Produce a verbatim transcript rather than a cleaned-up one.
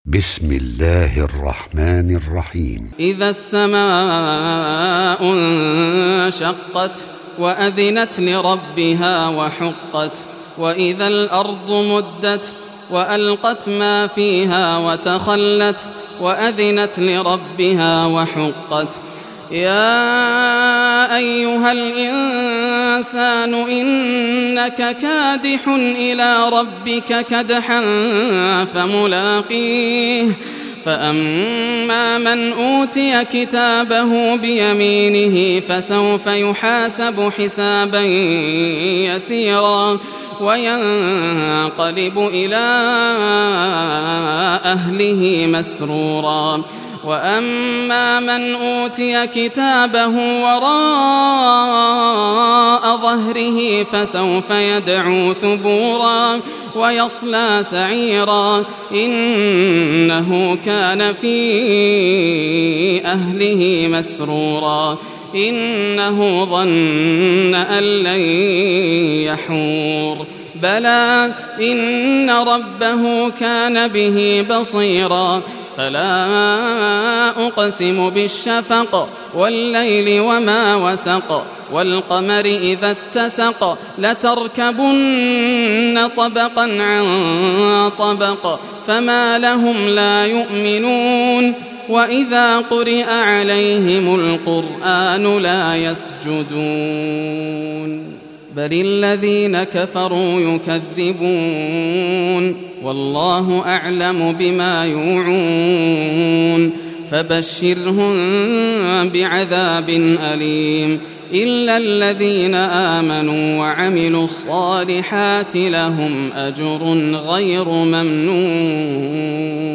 بسم الله الرحمن الرحيم. إذا السماء انشقت وأذنت لربها وحقت وإذا الأرض مدت وألقت ما فيها وتخلت وأذنت لربها وحقت. يا أيها الإنسان إنك كادح إلى ربك كدحا فملاقيه فأما من أوتي كتابه بيمينه فسوف يحاسب حسابا يسيرا وينقلب إلى أهله مسرورا وأما من أوتي كتابه وراء ظهره فسوف يدعو ثبورا ويصلى سعيرا إنه كان في أهله مسرورا إنه ظن أن لن يحور بلى إن ربه كان به بصيرا فلا أقسم بالشفق والليل وما وسق والقمر إذا اتسق لتركبن طبقا عن طبق فما لهم لا يؤمنون وإذا قرئ عليهم القرآن لا يسجدون بل الذين كفروا يكذبون والله أعلم بما يوعون فبشرهم بعذاب أليم إلا الذين آمنوا وعملوا الصالحات لهم أجر غير ممنون.